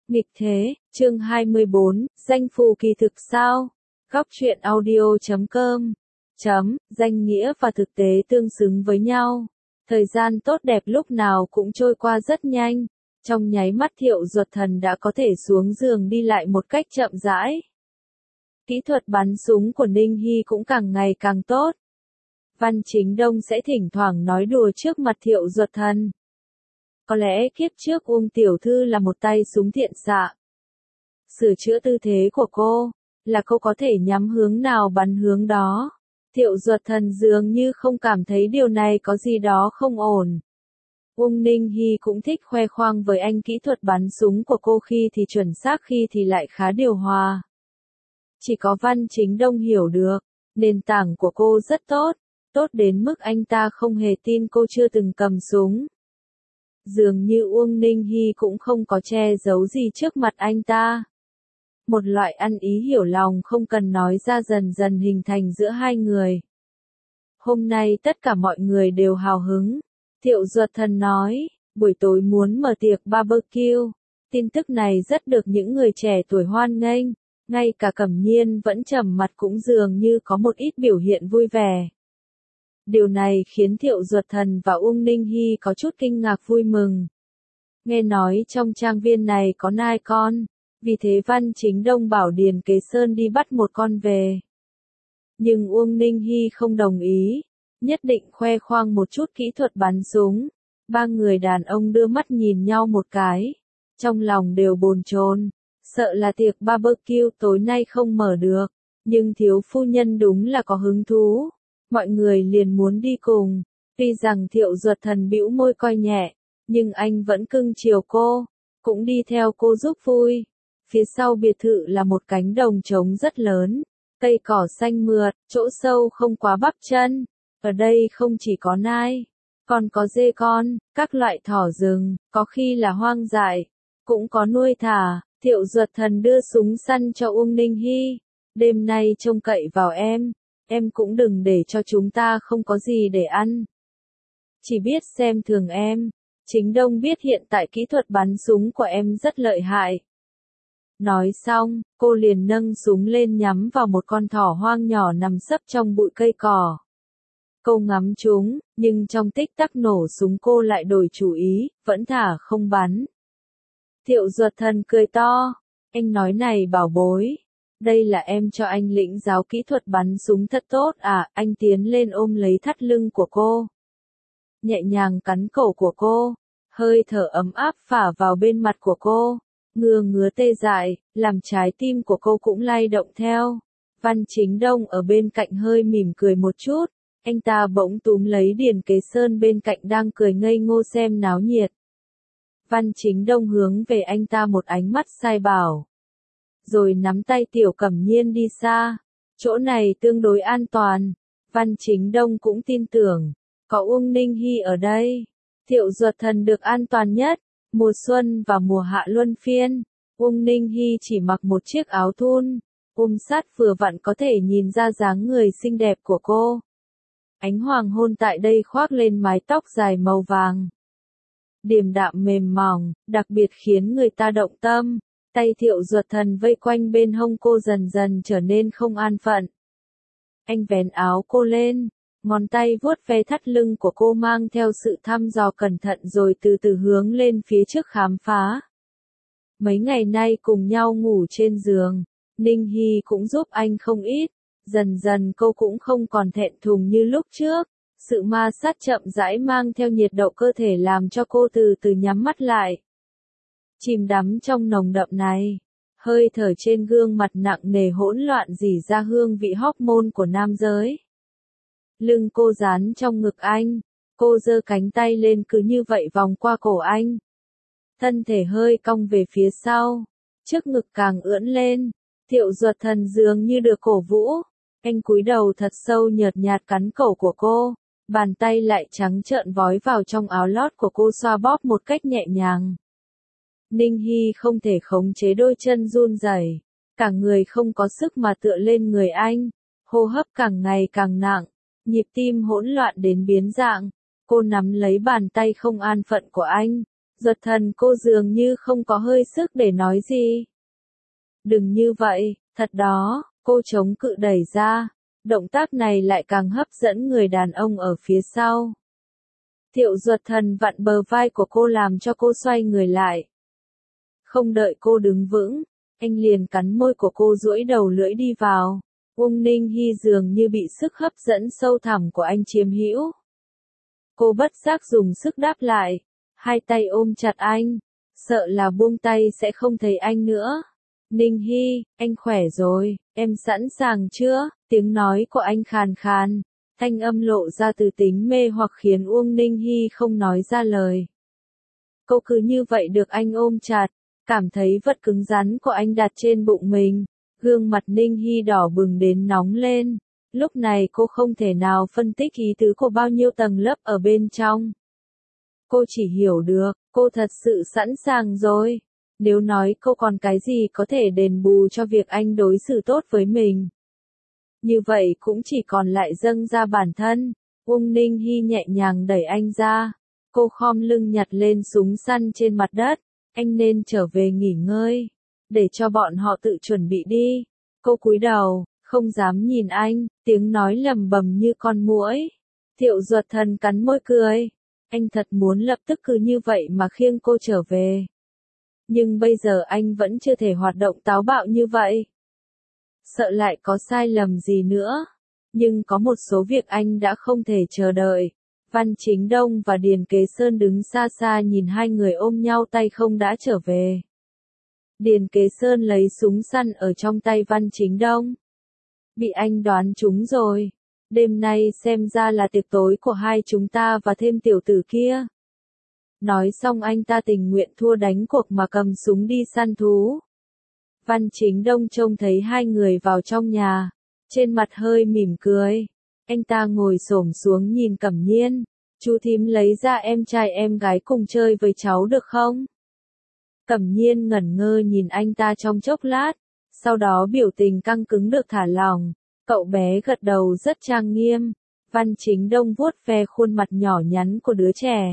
Nghịch thế, chương 24, danh phù kỳ thực sao? Góc truyện audio.com danh nghĩa và thực tế tương xứng với nhau. Thời gian tốt đẹp lúc nào cũng trôi qua rất nhanh. Trong nháy mắt Thiệu Duật Thần đã có thể xuống giường đi lại một cách chậm rãi. Kỹ thuật bắn súng của Ninh Hy cũng càng ngày càng tốt. Văn Chính Đông sẽ thỉnh thoảng nói đùa trước mặt Thiệu Duật Thần. Có lẽ kiếp trước Uông tiểu thư là một tay súng thiện xạ. Sửa chữa tư thế của cô, là cô có thể nhắm hướng nào bắn hướng đó. Thiệu Duật Thần dường như không cảm thấy điều này có gì đó không ổn. Uông Ninh Hy cũng thích khoe khoang với anh kỹ thuật bắn súng của cô, khi thì chuẩn xác khi thì lại khá điều hòa. Chỉ có Văn Chính Đông hiểu được, nền tảng của cô rất tốt, tốt đến mức anh ta không hề tin cô chưa từng cầm súng. Dường như Uông Ninh Hy cũng không có che giấu gì trước mặt anh ta. Một loại ăn ý hiểu lòng không cần nói ra dần dần hình thành giữa hai người. Hôm nay tất cả mọi người đều hào hứng. Thiệu Duật Thần nói, buổi tối muốn mở tiệc barbecue. Tin tức này rất được những người trẻ tuổi hoan nghênh. Ngay cả Cẩm Nhiên vẫn trầm mặt cũng dường như có một ít biểu hiện vui vẻ. Điều này khiến Thiệu Duật Thần và Uông Ninh Hy có chút kinh ngạc vui mừng. Nghe nói trong trang viên này có nai con, vì thế Văn Chính Đông bảo Điền Kế Sơn đi bắt một con về. Nhưng Uông Ninh Hy không đồng ý, nhất định khoe khoang một chút kỹ thuật bắn súng. Ba người đàn ông đưa mắt nhìn nhau một cái, trong lòng đều bồn chồn, sợ là tiệc barbecue tối nay không mở được, nhưng thiếu phu nhân đúng là có hứng thú. Mọi người liền muốn đi cùng, tuy rằng Thiệu Duật Thần bĩu môi coi nhẹ, nhưng anh vẫn cưng chiều cô, cũng đi theo cô giúp vui. Phía sau biệt thự là một cánh đồng trống rất lớn, cây cỏ xanh mượt, chỗ sâu không quá bắp chân. Ở đây không chỉ có nai, còn có dê con, các loại thỏ rừng, có khi là hoang dại, cũng có nuôi thả. Thiệu Duật Thần đưa súng săn cho Uông Ninh Hy, đêm nay trông cậy vào em cũng đừng để cho chúng ta không có gì để ăn. Chỉ biết xem thường em. Chính Đông biết hiện tại kỹ thuật bắn súng của em rất lợi hại. Nói xong, cô liền nâng súng lên nhắm vào một con thỏ hoang nhỏ nằm sấp trong bụi cây cỏ. Cô ngắm chúng, nhưng trong tích tắc nổ súng cô lại đổi chủ ý, vẫn thả không bắn. Thiệu Duật Thần cười to, anh nói này bảo bối, đây là em cho anh lĩnh giáo kỹ thuật bắn súng thật tốt à? Anh tiến lên ôm lấy thắt lưng của cô, nhẹ nhàng cắn cổ của cô, hơi thở ấm áp phả vào bên mặt của cô, ngứa tê dại, làm trái tim của cô cũng lay động theo. Văn Chính Đông ở bên cạnh hơi mỉm cười một chút, anh ta bỗng túm lấy Điền Kế Sơn bên cạnh đang cười ngây ngô xem náo nhiệt. Văn Chính Đông hướng về anh ta một ánh mắt sai bảo, rồi nắm tay Tiểu Cẩm Nhiên đi xa. Chỗ này tương đối an toàn. Văn Chính Đông cũng tin tưởng, có Uông Ninh Hy ở đây, Thiệu Duật Thần được an toàn nhất. Mùa xuân và mùa hạ luân phiên, Uông Ninh Hy chỉ mặc một chiếc áo thun, sát vừa vặn có thể nhìn ra dáng người xinh đẹp của cô. Ánh hoàng hôn tại đây khoác lên mái tóc dài màu vàng, điềm đạm mềm mỏng, đặc biệt khiến người ta động tâm. Tay Thiệu Duật Thần vây quanh bên hông cô dần dần trở nên không an phận. Anh vén áo cô lên, ngón tay vuốt ve thắt lưng của cô mang theo sự thăm dò cẩn thận, rồi từ từ hướng lên phía trước khám phá. Mấy ngày nay cùng nhau ngủ trên giường, Ninh Hy cũng giúp anh không ít. Dần dần cô cũng không còn thẹn thùng như lúc trước. Sự ma sát chậm rãi mang theo nhiệt độ cơ thể làm cho cô từ từ nhắm mắt lại. Chìm đắm trong nồng đậm này, hơi thở trên gương mặt nặng nề hỗn loạn rỉ ra hương vị hormone của nam giới. Lưng cô dán trong ngực anh, cô giơ cánh tay lên cứ như vậy vòng qua cổ anh. Thân thể hơi cong về phía sau, trước ngực càng ưỡn lên. Thiệu Duật Thần dường như được cổ vũ, anh cúi đầu thật sâu nhợt nhạt cắn cổ của cô, bàn tay lại trắng trợn vói vào trong áo lót của cô xoa bóp một cách nhẹ nhàng. Ninh Hy không thể khống chế đôi chân run rẩy, cả người không có sức mà tựa lên người anh, hô hấp càng ngày càng nặng, nhịp tim hỗn loạn đến biến dạng. Cô nắm lấy bàn tay không an phận của anh, Duật Thần cô dường như không có hơi sức để nói gì. Đừng như vậy, thật đó, cô chống cự đẩy ra. Động tác này lại càng hấp dẫn người đàn ông ở phía sau. Thiệu Duật Thần vặn bờ vai của cô làm cho cô xoay người lại. Không đợi cô đứng vững, anh liền cắn môi của cô duỗi đầu lưỡi đi vào. Uông Ninh Hy dường như bị sức hấp dẫn sâu thẳm của anh chiếm hữu. Cô bất giác dùng sức đáp lại, hai tay ôm chặt anh, sợ là buông tay sẽ không thấy anh nữa. Ninh Hy, anh khỏe rồi, em sẵn sàng chưa? Tiếng nói của anh khàn khàn, thanh âm lộ ra từ tính mê hoặc khiến Uông Ninh Hy không nói ra lời. Cô cứ như vậy được anh ôm chặt, cảm thấy vật cứng rắn của anh đặt trên bụng mình, gương mặt Ninh Hy đỏ bừng đến nóng lên. Lúc này cô không thể nào phân tích ý tứ của bao nhiêu tầng lớp ở bên trong. Cô chỉ hiểu được, cô thật sự sẵn sàng rồi. Nếu nói cô còn cái gì có thể đền bù cho việc anh đối xử tốt với mình. Như vậy cũng chỉ còn lại dâng ra bản thân. Uông Ninh Hy nhẹ nhàng đẩy anh ra. Cô khom lưng nhặt lên súng săn trên mặt đất. Anh nên trở về nghỉ ngơi. Để cho bọn họ tự chuẩn bị đi. Cô cúi đầu, không dám nhìn anh, tiếng nói lầm bầm như con muỗi. Thiệu Duật Thần cắn môi cười. Anh thật muốn lập tức cứ như vậy mà khiêng cô trở về. Nhưng bây giờ anh vẫn chưa thể hoạt động táo bạo như vậy. Sợ lại có sai lầm gì nữa. Nhưng có một số việc anh đã không thể chờ đợi. Văn Chính Đông và Điền Kế Sơn đứng xa xa nhìn hai người ôm nhau tay không đã trở về. Điền Kế Sơn lấy súng săn ở trong tay Văn Chính Đông. Bị anh đoán trúng rồi. Đêm nay xem ra là tiệc tối của hai chúng ta và thêm tiểu tử kia. Nói xong anh ta tình nguyện thua đánh cuộc mà cầm súng đi săn thú. Văn Chính Đông trông thấy hai người vào trong nhà, trên mặt hơi mỉm cười. Anh ta ngồi xổm xuống nhìn Cẩm Nhiên. Chú thím lấy ra em trai em gái cùng chơi với cháu được không? Cẩm Nhiên ngẩn ngơ nhìn anh ta trong chốc lát, sau đó biểu tình căng cứng được thả lỏng. Cậu bé gật đầu rất trang nghiêm. Văn Chính Đông vuốt ve khuôn mặt nhỏ nhắn của đứa trẻ.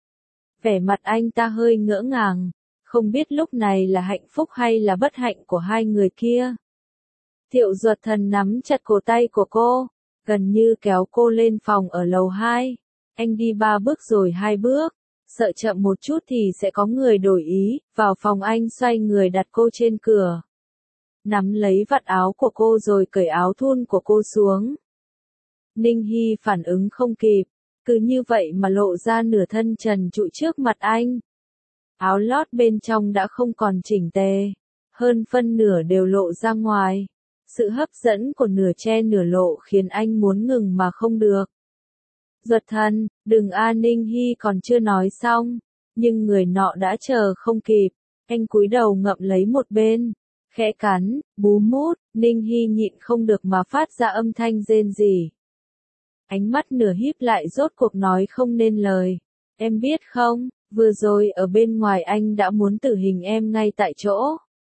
Vẻ mặt anh ta hơi ngỡ ngàng, không biết lúc này là hạnh phúc hay là bất hạnh của hai người kia. Thiệu Duật Thần nắm chặt cổ tay của cô, gần như kéo cô lên phòng ở lầu 2. Anh đi 3 bước rồi 2 bước, sợ chậm một chút thì sẽ có người đổi ý. Vào phòng anh xoay người đặt cô trên cửa. Nắm lấy vạt áo của cô rồi cởi áo thun của cô xuống. Ninh Hy phản ứng không kịp, cứ như vậy mà lộ ra nửa thân trần trụi trước mặt anh. Áo lót bên trong đã không còn chỉnh tề, hơn phân nửa đều lộ ra ngoài. Sự hấp dẫn của nửa che nửa lộ khiến anh muốn ngừng mà không được. Duật Thần, đừng a. Ninh Hy còn chưa nói xong, nhưng người nọ đã chờ không kịp. Anh cúi đầu ngậm lấy một bên, khẽ cắn, bú mút. Ninh Hy nhịn không được mà phát ra âm thanh rên rỉ. Ánh mắt nửa híp lại rốt cuộc nói không nên lời. Em biết không, vừa rồi ở bên ngoài anh đã muốn tử hình em ngay tại chỗ.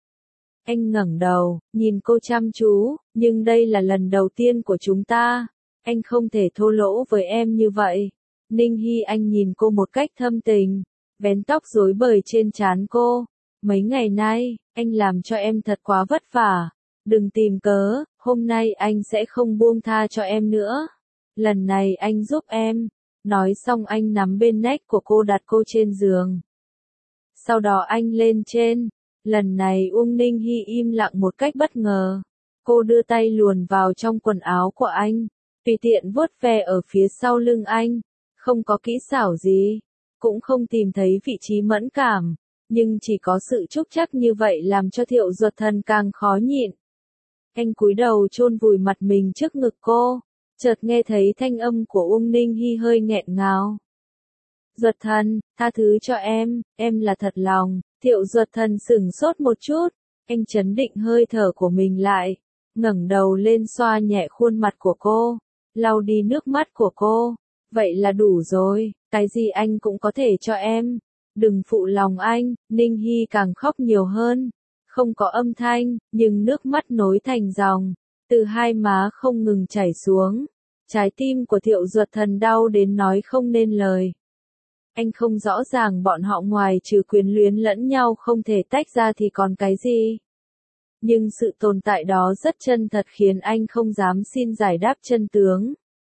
Anh ngẩng đầu, nhìn cô chăm chú, nhưng đây là lần đầu tiên của chúng ta. Anh không thể thô lỗ với em như vậy. Ninh Hy anh nhìn cô một cách thâm tình, vén tóc rối bời trên trán cô. Mấy ngày nay, anh làm cho em thật quá vất vả. Đừng tìm cớ, hôm nay anh sẽ không buông tha cho em nữa. Lần này anh giúp em. Nói xong anh nắm bên nách của cô đặt cô trên giường. Sau đó anh lên trên. Lần này Uông Ninh Hy im lặng một cách bất ngờ. Cô đưa tay luồn vào trong quần áo của anh, tùy tiện vuốt ve ở phía sau lưng anh. Không có kỹ xảo gì, cũng không tìm thấy vị trí mẫn cảm, nhưng chỉ có sự trúc trắc như vậy làm cho Thiệu Duật Thần càng khó nhịn. Anh cúi đầu chôn vùi mặt mình trước ngực cô, chợt nghe thấy thanh âm của Uông Ninh Hy hơi nghẹn ngào. Duật Thần, tha thứ cho em là thật lòng. Thiệu Duật Thần sửng sốt một chút, anh trấn định hơi thở của mình lại, ngẩng đầu lên xoa nhẹ khuôn mặt của cô, lau đi nước mắt của cô. Vậy là đủ rồi, cái gì anh cũng có thể cho em. Đừng phụ lòng anh. Ninh Hy càng khóc nhiều hơn. Không có âm thanh, nhưng nước mắt nối thành dòng, từ hai má không ngừng chảy xuống. Trái tim của Thiệu Duật Thần đau đến nói không nên lời. Anh không rõ ràng bọn họ ngoài trừ quyến luyến lẫn nhau không thể tách ra thì còn cái gì. Nhưng sự tồn tại đó rất chân thật khiến anh không dám xin giải đáp chân tướng.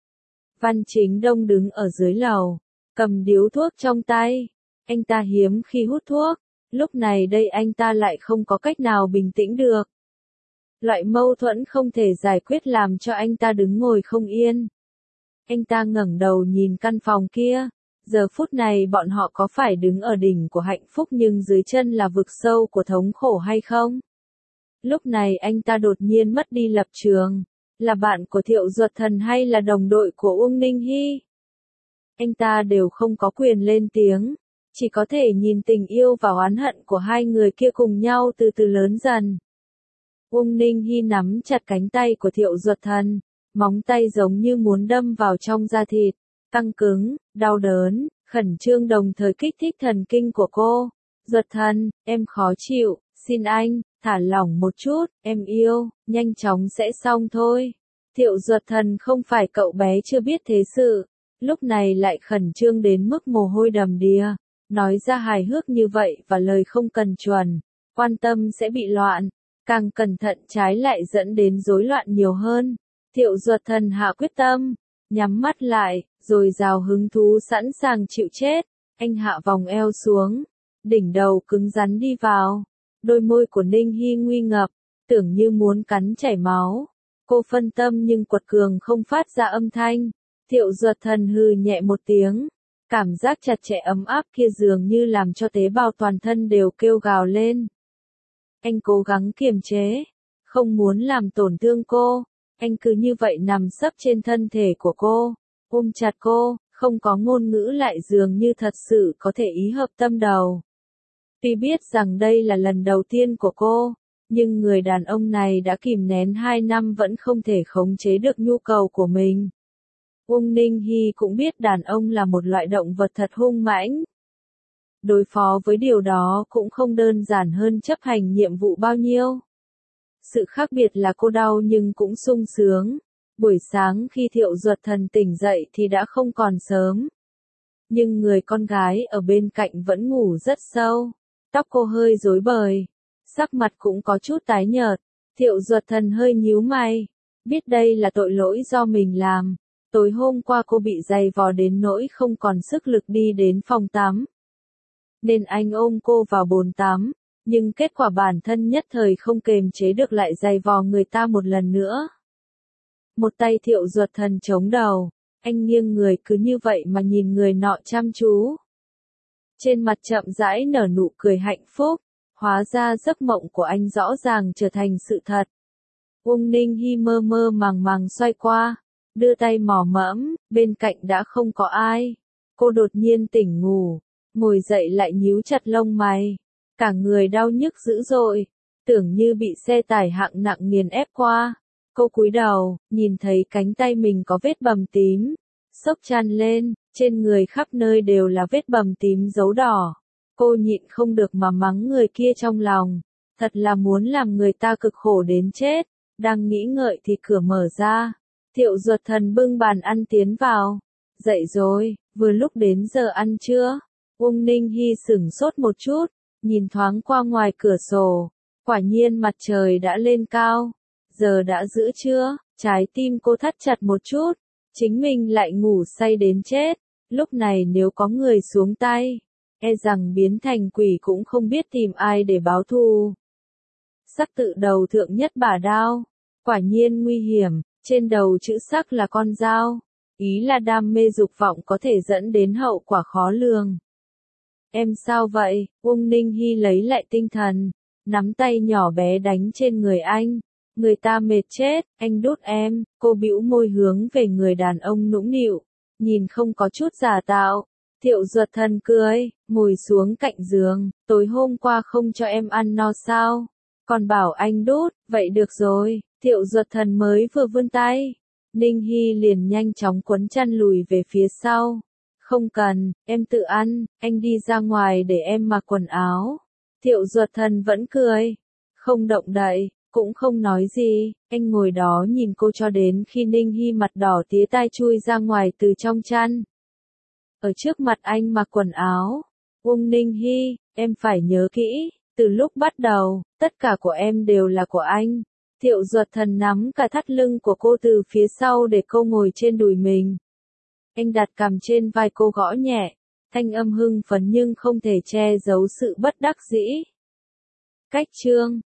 Văn Chính Đông đứng ở dưới lầu, cầm điếu thuốc trong tay. Anh ta hiếm khi hút thuốc, lúc này đây anh ta lại không có cách nào bình tĩnh được. Loại mâu thuẫn không thể giải quyết làm cho anh ta đứng ngồi không yên. Anh ta ngẩng đầu nhìn căn phòng kia. Giờ phút này bọn họ có phải đứng ở đỉnh của hạnh phúc nhưng dưới chân là vực sâu của thống khổ hay không? Lúc này anh ta đột nhiên mất đi lập trường. Là bạn của Thiệu Duật Thần hay là đồng đội của Uông Ninh Hy? Anh ta đều không có quyền lên tiếng. Chỉ có thể nhìn tình yêu và oán hận của hai người kia cùng nhau từ từ lớn dần. Uông Ninh Hy nắm chặt cánh tay của Thiệu Duật Thần. Móng tay giống như muốn đâm vào trong da thịt. Căng cứng, đau đớn, khẩn trương đồng thời kích thích thần kinh của cô. Duật Thần, em khó chịu, xin anh, thả lỏng một chút, em yêu, nhanh chóng sẽ xong thôi. Thiệu Duật Thần không phải cậu bé chưa biết thế sự, lúc này lại khẩn trương đến mức mồ hôi đầm đìa. Nói ra hài hước như vậy và lời không cần chuẩn, quan tâm sẽ bị loạn, càng cẩn thận trái lại dẫn đến rối loạn nhiều hơn. Thiệu Duật Thần hạ quyết tâm, nhắm mắt lại, rồi rào hứng thú sẵn sàng chịu chết. Anh hạ vòng eo xuống, đỉnh đầu cứng rắn đi vào. Đôi môi của Ninh Hy nguy ngập, tưởng như muốn cắn chảy máu. Cô phân tâm nhưng quật cường không phát ra âm thanh. Thiệu Duật Thần hừ nhẹ một tiếng. Cảm giác chặt chẽ ấm áp kia dường như làm cho tế bào toàn thân đều kêu gào lên. Anh cố gắng kiềm chế, không muốn làm tổn thương cô. Anh cứ như vậy nằm sấp trên thân thể của cô, ôm chặt cô, không có ngôn ngữ lại dường như thật sự có thể ý hợp tâm đầu. Tuy biết rằng đây là lần đầu tiên của cô, nhưng người đàn ông này đã kìm nén 2 năm vẫn không thể khống chế được nhu cầu của mình. Uông Ninh Hy cũng biết đàn ông là một loại động vật thật hung mãnh. Đối phó với điều đó cũng không đơn giản hơn chấp hành nhiệm vụ bao nhiêu. Sự khác biệt là cô đau nhưng cũng sung sướng. Buổi sáng khi Thiệu Duật Thần tỉnh dậy thì đã không còn sớm. Nhưng người con gái ở bên cạnh vẫn ngủ rất sâu. Tóc cô hơi rối bời. Sắc mặt cũng có chút tái nhợt. Thiệu Duật Thần hơi nhíu mày. Biết đây là tội lỗi do mình làm. Tối hôm qua cô bị giày vò đến nỗi không còn sức lực đi đến phòng tắm. Nên anh ôm cô vào bồn tắm. Nhưng kết quả bản thân nhất thời không kềm chế được lại giày vò người ta một lần nữa. Một tay Thiệu Duật Thần chống đầu, anh nghiêng người cứ như vậy mà nhìn người nọ chăm chú. Trên mặt chậm rãi nở nụ cười hạnh phúc, hóa ra giấc mộng của anh rõ ràng trở thành sự thật. Uông Ninh Hy mơ mơ màng màng xoay qua, đưa tay mò mẫm, bên cạnh đã không có ai. Cô đột nhiên tỉnh ngủ, ngồi dậy lại nhíu chặt lông mày. Cả người đau nhức dữ dội, tưởng như bị xe tải hạng nặng nghiền ép qua. Cô cúi đầu, nhìn thấy cánh tay mình có vết bầm tím, xốc chăn lên, trên người khắp nơi đều là vết bầm tím dấu đỏ. Cô nhịn không được mà mắng người kia trong lòng, thật là muốn làm người ta cực khổ đến chết. Đang nghĩ ngợi thì cửa mở ra, Thiệu Duật Thần bưng bàn ăn tiến vào. Dậy rồi, vừa lúc đến giờ ăn trưa. Uông Ninh Hy sửng sốt một chút. Nhìn thoáng qua ngoài cửa sổ, quả nhiên mặt trời đã lên cao, giờ đã giữa trưa, trái tim cô thắt chặt một chút, chính mình lại ngủ say đến chết, lúc này nếu có người xuống tay, e rằng biến thành quỷ cũng không biết tìm ai để báo thù. Sắc tự đầu thượng nhất bả đao, quả nhiên nguy hiểm, trên đầu chữ sắc là con dao, ý là đam mê dục vọng có thể dẫn đến hậu quả khó lường. Em sao vậy? Uông Ninh Hy lấy lại tinh thần, nắm tay nhỏ bé đánh trên người anh. Người ta mệt chết, anh đút em. Cô bĩu môi hướng về người đàn ông nũng nịu, nhìn không có chút giả tạo. Thiệu Duật Thần cười, ngồi xuống cạnh giường. Tối hôm qua không cho em ăn no sao? Còn bảo anh đút, vậy được rồi. Thiệu Duật Thần mới vừa vươn tay, Ninh Hy liền nhanh chóng quấn chăn lùi về phía sau. Không cần, em tự ăn, anh đi ra ngoài để em mặc quần áo. Thiệu Duật Thần vẫn cười, không động đậy, cũng không nói gì, anh ngồi đó nhìn cô cho đến khi Ninh Hy mặt đỏ tía tai chui ra ngoài từ trong chăn. ở trước mặt anh mặc quần áo. Uông Ninh Hy, em phải nhớ kỹ, từ lúc bắt đầu, tất cả của em đều là của anh. Thiệu Duật Thần nắm cả thắt lưng của cô từ phía sau để cô ngồi trên đùi mình. Anh đặt cằm trên vai cô gõ nhẹ, thanh âm hưng phấn nhưng không thể che giấu sự bất đắc dĩ. Cách chương